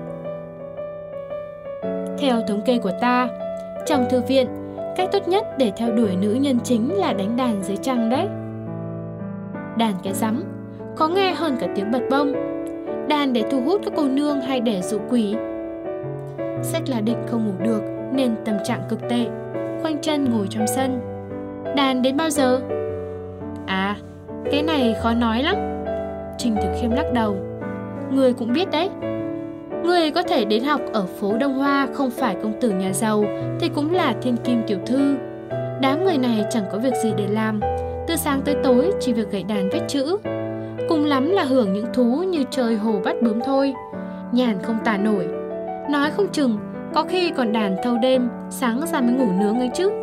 Theo thống kê của ta, trong thư viện, cách tốt nhất để theo đuổi nữ nhân chính là đánh đàn dưới trăng đấy. Đàn cái rắm, có nghe hơn cả tiếng bật bông. Đàn để thu hút các cô nương hay để dụ quỷ? Sách La Định không ngủ được nên tâm trạng cực tệ, khoanh chân ngồi trong sân. Đàn đến bao giờ? À, cái này khó nói lắm. Trình Từ Khiêm lắc đầu. Người cũng biết đấy. Người có thể đến học ở phố Đông Hoa không phải công tử nhà giàu thì cũng là thiên kim tiểu thư. Đám người này chẳng có việc gì để làm, từ sáng tới tối chỉ việc gảy đàn viết chữ. Cùng lắm là hưởng những thú như chơi hồ bắt bướm thôi. Nhàn không tả nổi. Nói không chừng có khi còn đàn thâu đêm, sáng ra mới ngủ nướng ấy chứ.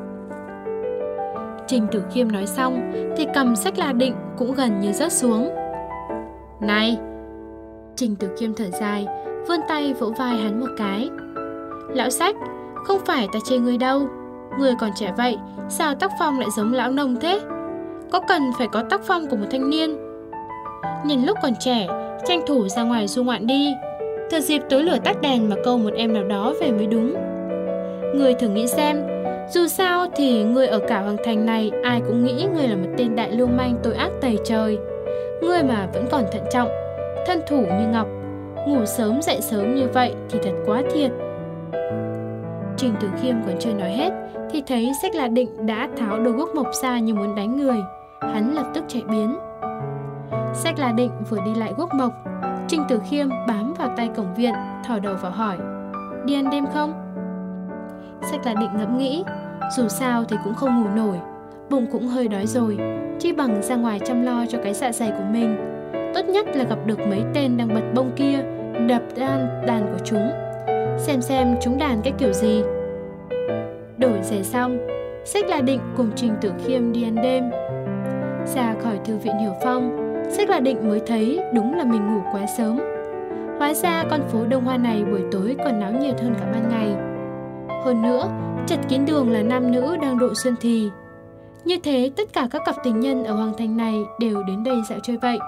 Trình Từ Khiêm nói xong thì cầm Sách La Định cũng gần như rớt xuống. Này! Trình Từ Khiêm thở dài, vươn tay vỗ vai hắn một cái. Lão Sách, không phải ta chê ngươi đâu. Ngươi còn trẻ vậy, sao tác phong lại giống lão nông thế? Có cần phải có tác phong của một thanh niên. Nhân lúc còn trẻ, tranh thủ ra ngoài du ngoạn đi. Thừa dịp tối lửa tắt đèn mà câu một em nào đó về mới đúng. Ngươi thử nghĩ xem, dù sao thì ngươi ở cả Hoàng Thành này ai cũng nghĩ ngươi là một tên đại lưu manh tội ác tày trời. Ngươi mà vẫn còn thận trọng, thân thủ như ngọc, ngủ sớm dậy sớm như vậy thì thật quá thiệt. Trình Từ Khiêm còn chưa nói hết thì thấy Sách La Định đã tháo đôi guốc mộc ra như muốn đánh người. Hắn lập tức chạy biến. Sách La Định vừa đi lại guốc mộc, Trình Từ Khiêm bám vào tay cổng viện, thò đầu vào hỏi: Đi ăn đêm không? Sách La Định ngẫm nghĩ, dù sao thì cũng không ngủ nổi, bụng cũng hơi đói rồi, chi bằng ra ngoài chăm lo cho cái dạ dày của mình. Tốt nhất là gặp được mấy tên đang bật bông kia, đập đàn đàn của chúng, xem xem chúng đàn cái kiểu gì. Đổi giày xong, Sách La Định cùng Trình Từ Khiêm đi ăn đêm. Ra khỏi thư viện Hiểu Phong, Sách La Định mới thấy đúng là mình ngủ quá sớm. Hóa ra con phố Đông Hoa này buổi tối còn náo nhiệt hơn cả ban ngày. Hơn nữa, chật kín đường là nam nữ đang độ xuân thì. Như thế tất cả các cặp tình nhân ở Hoàng Thành này đều đến đây dạo chơi vậy.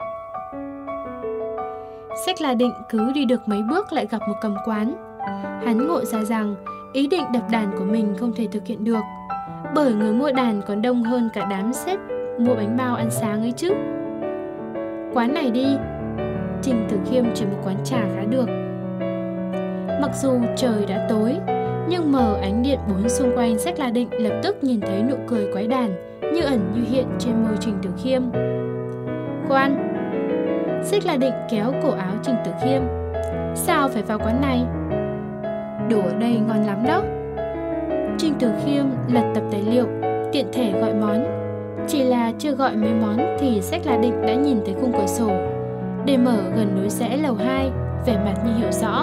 Sách La Định cứ đi được mấy bước lại gặp một cầm quán. Hắn ngộ ra rằng ý định đập đàn của mình không thể thực hiện được, bởi người mua đàn còn đông hơn cả đám xếp mua bánh bao ăn sáng ấy chứ. Quán này đi. Trình Từ Khiêm chọn một quán trà khá được. Mặc dù trời đã tối, nhưng mờ ánh điện bốn xung quanh Sách La Định lập tức nhìn thấy nụ cười quái đản như ẩn như hiện trên môi Trình Từ Khiêm. Khoan! Sách La Định kéo cổ áo Trình Từ Khiêm. Sao phải vào quán này? Đồ ở đây ngon lắm đó. Trình Từ Khiêm lật tập tài liệu, tiện thể gọi món. Chỉ là chưa gọi mấy món thì Sách La Định đã nhìn thấy khung cửa sổ, để mở gần núi rẽ lầu hai, vẻ mặt như hiểu rõ.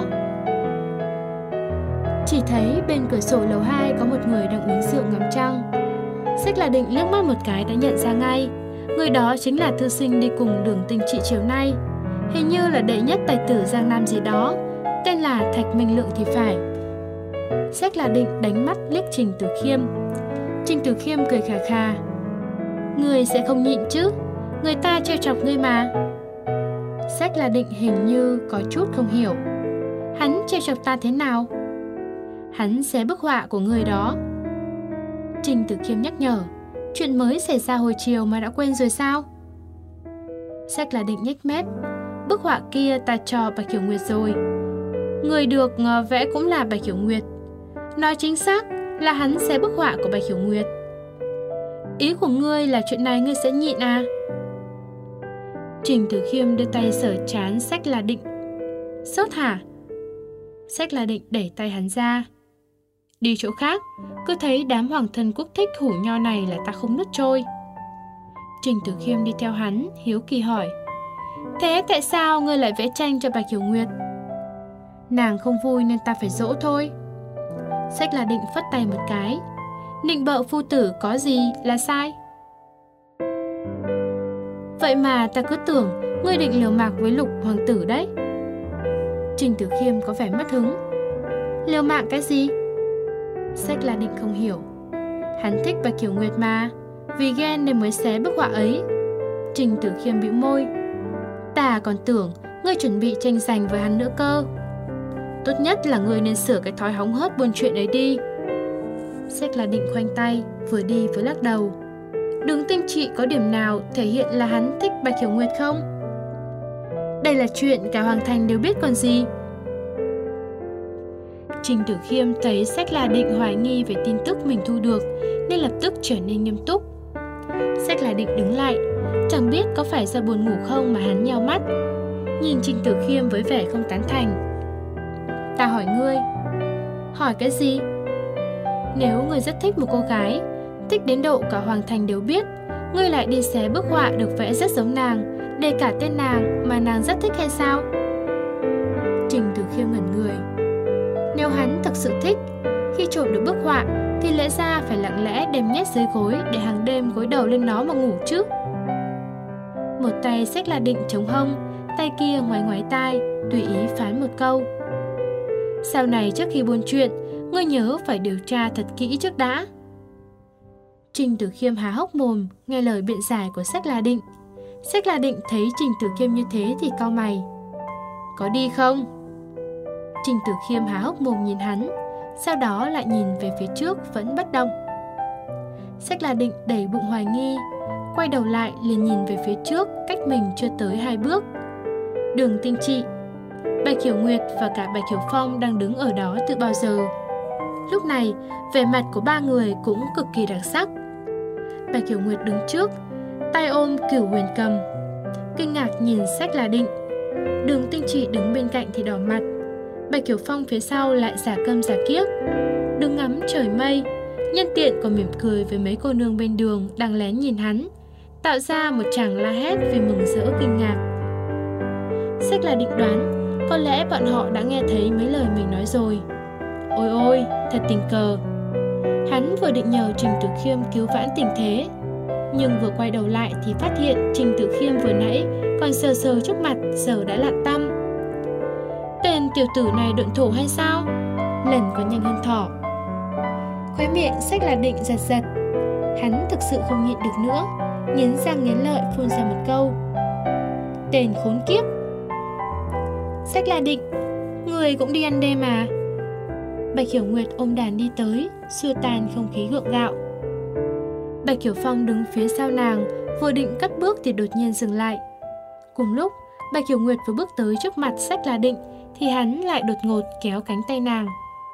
Chỉ thấy bên cửa sổ lầu hai có một người đang uống rượu ngắm trăng. Sách La Định liếc mắt một cái đã nhận ra ngay, người đó chính là thư sinh đi cùng Đường Tinh Trị chiều nay, hình như là đệ nhất tài tử Giang Nam gì đó, tên là Thạch Minh Lượng thì phải. Sách La Định đánh mắt liếc Trình Từ Khiêm. Trình Từ Khiêm cười khà khà. Người sẽ không nhịn chứ? người ta trêu chọc ngươi mà. Sách là Định hình như có chút không hiểu. Hắn trêu chọc ta thế nào? Hắn xé bức họa của người đó. Trình Tử Khiêm nhắc nhở, chuyện mới xảy ra hồi chiều mà đã quên rồi sao? Sách là Định nhếch mép, bức họa kia ta cho Bạch Hiểu Nguyệt rồi. Người được vẽ cũng là Bạch Hiểu Nguyệt. Nói chính xác là hắn xé bức họa của Bạch Hiểu Nguyệt. Ý của ngươi là chuyện này ngươi sẽ nhịn à? Trình Tử Khiêm đưa tay sờ trán Sách là Định. Sốt hả? Sách là Định đẩy tay hắn ra. Đi chỗ khác, cứ thấy đám hoàng thân quốc thích hủ nho này là ta không nuốt trôi. Trình Tử Khiêm đi theo hắn, hiếu kỳ hỏi, thế tại sao ngươi lại vẽ tranh cho Bạch Hiểu Nguyệt? Nàng không vui nên ta phải dỗ thôi. Sách là Định phất tay một cái. Nịnh bợ phu tử có gì là sai? Vậy mà ta cứ tưởng ngươi định liều mạng với Lục hoàng tử đấy. Trình Tử Khiêm có vẻ mất hứng. Liều mạng cái gì? Sách là Định không hiểu. Hắn thích Bạch Hiểu Nguyệt mà, vì ghen nên mới xé bức họa ấy. Trình Tử Khiêm bĩu môi. Ta còn tưởng ngươi chuẩn bị tranh giành với hắn nữa cơ. Tốt nhất là ngươi nên sửa cái thói hóng hớt buôn chuyện ấy đi. Sách là Định khoanh tay, vừa đi vừa lắc đầu. Đường Tinh Trị có điểm nào thể hiện là hắn thích Bạch Hiểu Nguyệt không? Đây là chuyện cả hoàng thành đều biết còn gì. Trình Tử Khiêm thấy Sách là Định hoài nghi về tin tức mình thu được nên lập tức trở nên nghiêm túc. Sách là Định đứng lại, chẳng biết có phải do buồn ngủ không mà hắn nheo mắt, nhìn Trình Tử Khiêm với vẻ không tán thành. Ta hỏi ngươi. Hỏi cái gì? Nếu ngươi rất thích một cô gái, thích đến độ cả hoàng thành đều biết, ngươi lại đi xé bức họa được vẽ rất giống nàng, để cả tên nàng mà nàng rất thích hay sao? Trình Tử Khiêm ngẩn người. Nếu hắn thực sự thích, khi trộm được bức họa thì lẽ ra phải lặng lẽ đem nhét dưới gối để hàng đêm gối đầu lên nó mà ngủ chứ. Một tay Sách là Định chống hông, tay kia ngoáy ngoáy tai, tùy ý phán một câu. Sau này trước khi buôn chuyện, ngươi nhớ phải điều tra thật kỹ trước đã. Trình Tử Khiêm há hốc mồm nghe lời biện giải của Sách là Định. Sách là Định thấy Trình Tử Khiêm như thế thì cau mày. Có đi không? Trình Tử Khiêm há hốc mồm nhìn hắn, sau đó lại nhìn về phía trước vẫn bất động. Sách là Định đẩy bụng hoài nghi, quay đầu lại liền nhìn về phía trước cách mình chưa tới hai bước. Đường Tinh Trị, Bạch Hiểu Nguyệt và cả Bạch Hiểu Phong đang đứng ở đó từ bao giờ. Lúc này, vẻ mặt của ba người cũng cực kỳ đặc sắc. Bạch Hiểu Nguyệt đứng trước, tay ôm Cửu Huyền Cầm, kinh ngạc nhìn Sách là Định. Đường Tinh Trị đứng bên cạnh thì đỏ mặt. Bạch Hiểu Phong phía sau lại giả câm giả kiếc, đứng ngắm trời mây, nhân tiện còn mỉm cười với mấy cô nương bên đường đang lén nhìn hắn, tạo ra một tràng la hét vì mừng rỡ kinh ngạc. Sách là Định đoán có lẽ bọn họ đã nghe thấy mấy lời mình nói rồi. Ôi ôi, thật tình cờ. Hắn vừa định nhờ Trình Tử Khiêm cứu vãn tình thế, nhưng vừa quay đầu lại thì phát hiện Trình Tử Khiêm vừa nãy còn sờ sờ trước mặt giờ đã lặn tăm. Tên tiểu tử này độn thổ hay sao? Lần còn nhanh hơn thỏ. Khóe miệng Sách là Định giật giật. Hắn thực sự không nhịn được nữa, nghiến răng nghiến lợi phun ra một câu. Tên khốn kiếp. Sách là Định, người cũng đi ăn đêm mà. Bạch Hiểu Nguyệt ôm đàn đi tới, xua tan không khí gượng gạo. Bạch Hiểu Phong đứng phía sau nàng, vừa định cất bước thì đột nhiên dừng lại. Cùng lúc, Bạch Hiểu Nguyệt vừa bước tới trước mặt Sách là Định thì hắn lại đột ngột kéo cánh tay nàng.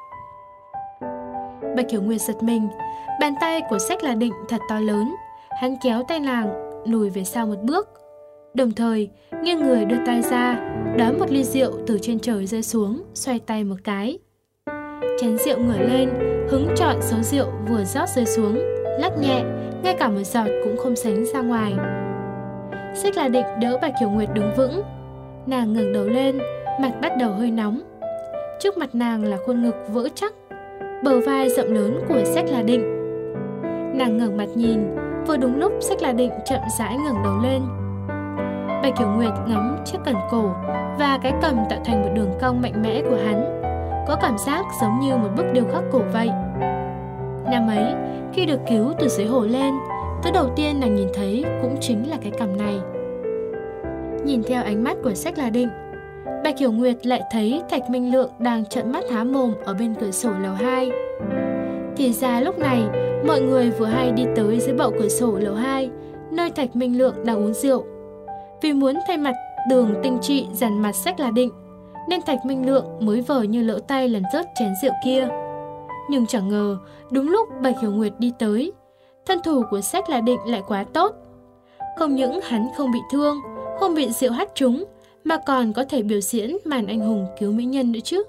Bạch Hiểu Nguyệt giật mình, bàn tay của Sách là Định thật to lớn. Hắn kéo tay nàng lùi về sau một bước, đồng thời nghiêng người đưa tay ra, đón một ly rượu từ trên trời rơi xuống, xoay tay một cái. Chén rượu ngửa lên, hứng trọn số rượu vừa rót rơi xuống, lắc nhẹ, ngay cả một giọt cũng không sánh ra ngoài. Sách là Định đỡ Bạch Hiểu Nguyệt đứng vững. Nàng ngẩng đầu lên, mặt bắt đầu hơi nóng. Trước mặt nàng là khuôn ngực vỡ chắc, bờ vai rộng lớn của Sách là Định. Nàng ngẩng mặt nhìn, vừa đúng lúc Sách là Định chậm rãi ngẩng đầu lên. Bạch Hiểu Nguyệt ngắm chiếc cẩn cổ và cái cầm tạo thành một đường cong mạnh mẽ của hắn, có cảm giác giống như một bức điêu khắc cổ vậy. Năm ấy, khi được cứu từ dưới hồ lên, Thứ đầu tiên nàng nhìn thấy cũng chính là cái cằm này. Nhìn theo ánh mắt của Xách La Định, Bạch Hiểu Nguyệt lại thấy Thạch Minh Lượng đang trợn mắt há mồm ở bên cửa sổ lầu hai. Thì ra lúc này, mọi người vừa hay đi tới dưới bậu cửa sổ lầu hai, nơi Thạch Minh Lượng đang uống rượu. Vì muốn thay mặt Đường Tinh Trị dằn mặt Xách La Định, nên Thạch Minh Lượng mới vờ như lỡ tay làm rớt chén rượu kia. Nhưng chẳng ngờ, đúng lúc Bạch Hiểu Nguyệt đi tới, thân thủ của Xách La Định lại quá tốt. Không những hắn không bị thương, không bị rượu hắt trúng, mà còn có thể biểu diễn màn anh hùng cứu mỹ nhân nữa chứ.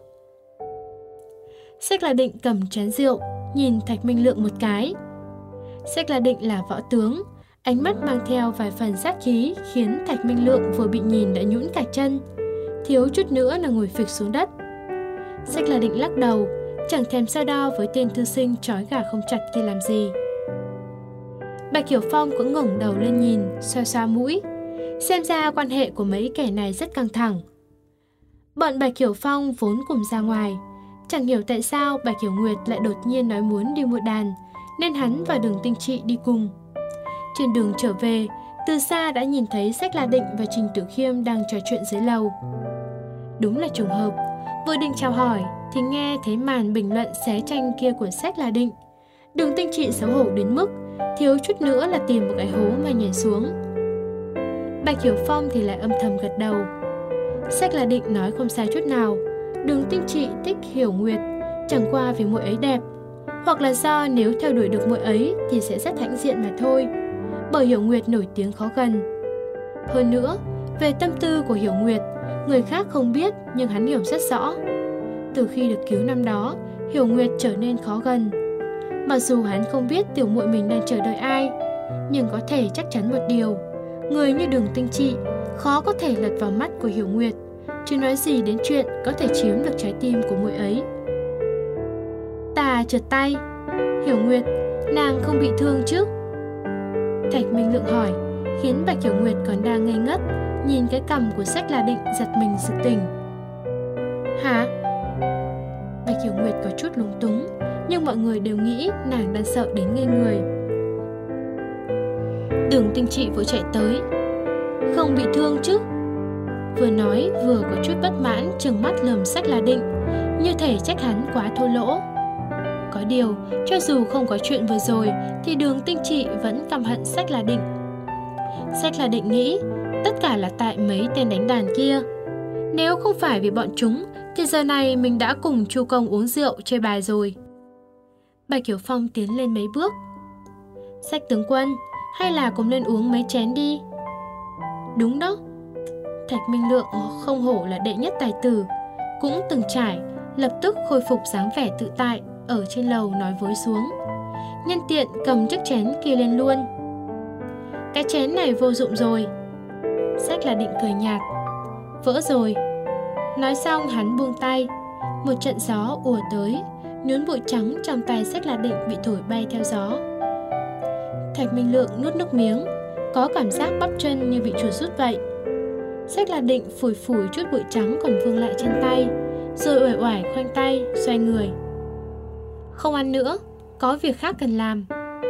Xách La Định cầm chén rượu, nhìn Thạch Minh Lượng một cái. Xách La Định là võ tướng, ánh mắt mang theo vài phần sát khí khiến Thạch Minh Lượng vừa bị nhìn đã nhũn cả chân, thiếu chút nữa là ngồi phịch xuống đất. Xách La Định lắc đầu, chẳng thèm so đo với tên thư sinh trói gà không chặt kia làm gì. Bạch Hiểu Phong cũng ngẩng đầu lên nhìn, xoa xoa mũi. Xem ra quan hệ của mấy kẻ này rất căng thẳng. Bọn Bạch Hiểu Phong vốn cùng ra ngoài, chẳng hiểu tại sao Bạch Hiểu Nguyệt lại đột nhiên nói muốn đi mua đàn, nên hắn và Đường Tinh Trị đi cùng. Trên đường trở về, từ xa đã nhìn thấy Xách La Định và Trình Tử Khiêm đang trò chuyện dưới lầu. Đúng là trùng hợp, vừa định chào hỏi thì nghe thấy màn bình luận xé tranh kia của Xách La Định. Đường Tinh Trị xấu hổ đến mức thiếu chút nữa là tìm một cái hố mà nhảy xuống. Bạch Hiểu Phong thì lại âm thầm gật đầu. Xách La Định nói không sai chút nào. Đường Tinh Trị thích Hiểu Nguyệt chẳng qua vì muội ấy đẹp, hoặc là do nếu theo đuổi được muội ấy thì sẽ rất hãnh diện mà thôi, bởi Hiểu Nguyệt nổi tiếng khó gần. Hơn nữa, về tâm tư của Hiểu Nguyệt, người khác không biết nhưng hắn hiểu rất rõ. Từ khi được cứu năm đó, Hiểu Nguyệt trở nên khó gần. Mặc dù hắn không biết tiểu muội mình đang chờ đợi ai, nhưng có thể chắc chắn một điều, người như Đường Tinh Trị khó có thể lật vào mắt của Hiểu Nguyệt, chứ nói gì đến chuyện có thể chiếm được trái tim của muội ấy. Ta trượt tay. Hiểu Nguyệt, nàng không bị thương chứ? Thạch Minh Lượng hỏi, khiến Bạch Hiểu Nguyệt còn đang ngây ngất, nhìn cái cằm của Xách La Định giật mình sực tỉnh. Hả? Bạch Hiểu Nguyệt có chút lúng túng, nhưng mọi người đều nghĩ nàng đang sợ đến ngây người. Đường Tinh Trị vội chạy tới. Không bị thương chứ? Vừa nói vừa có chút bất mãn trừng mắt lườm Xách La Định, như thể trách hắn quá thô lỗ. Có điều, cho dù không có chuyện vừa rồi thì Đường Tinh Trị vẫn căm hận Xách La Định. Xách La Định nghĩ tất cả là tại mấy tên đánh đàn kia. Nếu không phải vì bọn chúng thì giờ này mình đã cùng Chu Công uống rượu chơi bài rồi. Bạch Hiểu Phong tiến lên mấy bước. Xách tướng quân, hay là cùng lên uống mấy chén đi? Đúng đó. Thạch Minh Lượng không hổ là đệ nhất tài tử, cũng từng trải, lập tức khôi phục dáng vẻ tự tại, ở trên lầu nói với xuống. Nhân tiện cầm chiếc chén kia lên luôn. Cái chén này vô dụng rồi. Xách La Định cười nhạt. Vỡ rồi. Nói xong hắn buông tay. Một trận gió ùa tới, nhún bụi trắng trong tay Xách La Định bị thổi bay theo gió. Thạch Minh Lượng nuốt nước miếng, có cảm giác bắp chân như bị chuột rút vậy. Xách La Định phủi phủi chút bụi trắng còn vương lại trên tay, rồi uể oải khoanh tay, xoay người. Không ăn nữa, có việc khác cần làm.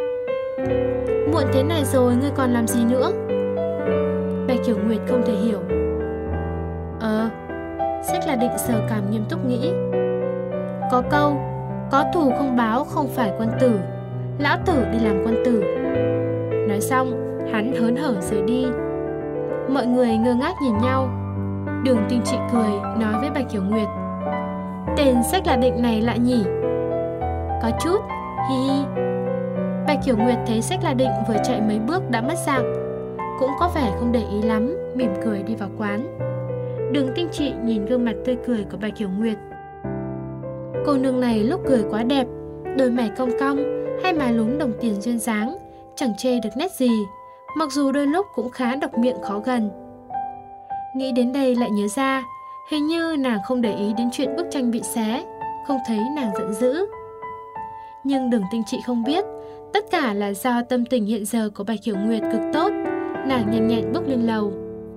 Muộn thế này rồi, ngươi còn làm gì nữa? Bạch Hiểu Nguyệt không thể hiểu. Ờ, Xách La Định sờ cảm nghiêm túc nghĩ. Có câu, có thù không báo không phải quân tử, lão tử đi làm quân tử. Nói xong, hắn hớn hở rời đi. Mọi người ngơ ngác nhìn nhau. Đường Tinh Trị cười nói với Bạch Hiểu Nguyệt, tên Xách La Định này lại nhỉ? Có chút, hi hi. Bạch Hiểu Nguyệt thấy Xách La Định vừa chạy mấy bước đã mất dạng, cũng có vẻ không để ý lắm, mỉm cười đi vào quán. Đường Tinh Trị nhìn gương mặt tươi cười của Bạch Hiểu Nguyệt. Cô nương này lúc cười quá đẹp, đôi mày cong cong, hai má lúm đồng tiền duyên dáng, chẳng chê được nét gì, mặc dù đôi lúc cũng khá độc miệng khó gần. Nghĩ đến đây lại nhớ ra, hình như nàng không để ý đến chuyện bức tranh bị xé, không thấy nàng giận dữ. Nhưng Đường Tinh Trị không biết, tất cả là do tâm tình hiện giờ của Bạch Hiểu Nguyệt cực tốt. Nàng nhanh nhẹn bước lên lầu.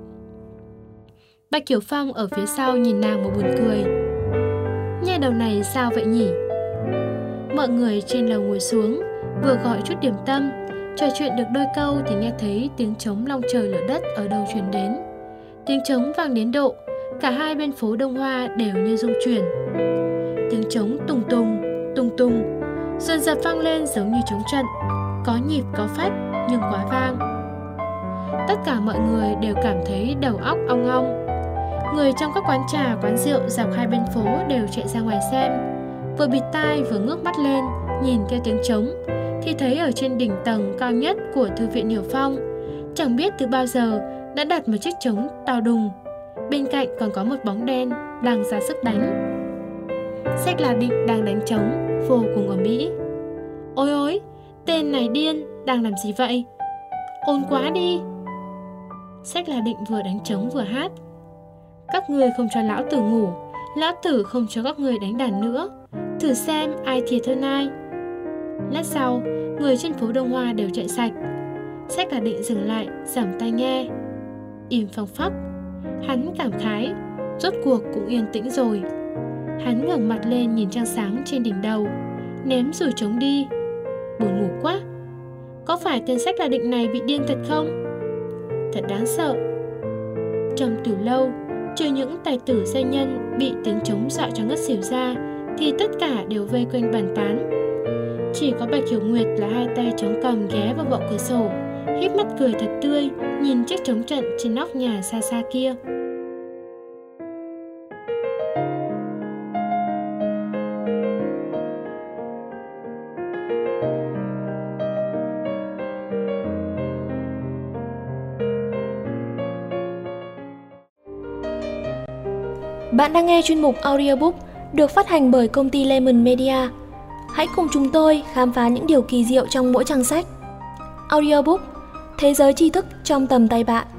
Bạch Hiểu Phong ở phía sau nhìn nàng một buồn cười. Nha đầu này sao vậy nhỉ? Mọi người trên lầu ngồi xuống, vừa gọi chút điểm tâm, Trò chuyện được đôi câu thì nghe thấy tiếng trống long trời lở đất ở đâu truyền đến. Tiếng trống vang đến độ cả hai bên phố Đông Hoa đều như rung chuyển. Tiếng trống tùng tùng, tùng tùng, dần dập vang lên giống như trống trận, có nhịp có phách nhưng quá vang. Tất cả mọi người đều cảm thấy đầu óc ong ong. Người trong các quán trà, quán rượu dọc hai bên phố đều chạy ra ngoài xem, vừa bịt tai vừa ngước mắt lên nhìn theo tiếng trống, thì thấy ở trên đỉnh tầng cao nhất của Thư viện Hiểu Phong, chẳng biết từ bao giờ đã đặt một chiếc trống to đùng. Bên cạnh còn có một bóng đen đang ra sức đánh. Sách là Định đang đánh trống vô cùng ầm ĩ. Ôi ôi, tên này điên, đang làm gì vậy? Ồn quá đi. Sách là Định vừa đánh trống vừa hát. Các người không cho lão tử ngủ, lão tử không cho các người đánh đàn nữa. Thử xem ai thiệt hơn ai. Lát sau, người trên phố Đông Hoa đều chạy sạch. Sách là Định dừng lại, giảm tai nghe. Im phăng phắc. Hắn cảm khái, rốt cuộc cũng yên tĩnh rồi. Hắn ngẩng mặt lên nhìn trăng sáng trên đỉnh đầu, ném rủi trống đi. Buồn ngủ quá. Có phải tên Sách là Định này bị điên thật không? Thật đáng sợ. Trong từ lâu, trừ những tài tử gia nhân bị tiếng trống dọa cho ngất xỉu ra, thì tất cả đều vây quanh bàn tán. Chỉ có Bạch Hiểu Nguyệt là hai tay chống cằm ghé vào bậu cửa sổ, híp mắt cười thật tươi nhìn chiếc trống trận trên nóc nhà xa xa kia. Bạn đang nghe chuyên mục audiobook được phát hành bởi công ty Lemon Media. Hãy cùng chúng tôi khám phá những điều kỳ diệu trong mỗi trang sách. Audiobook, thế giới tri thức trong tầm tay bạn.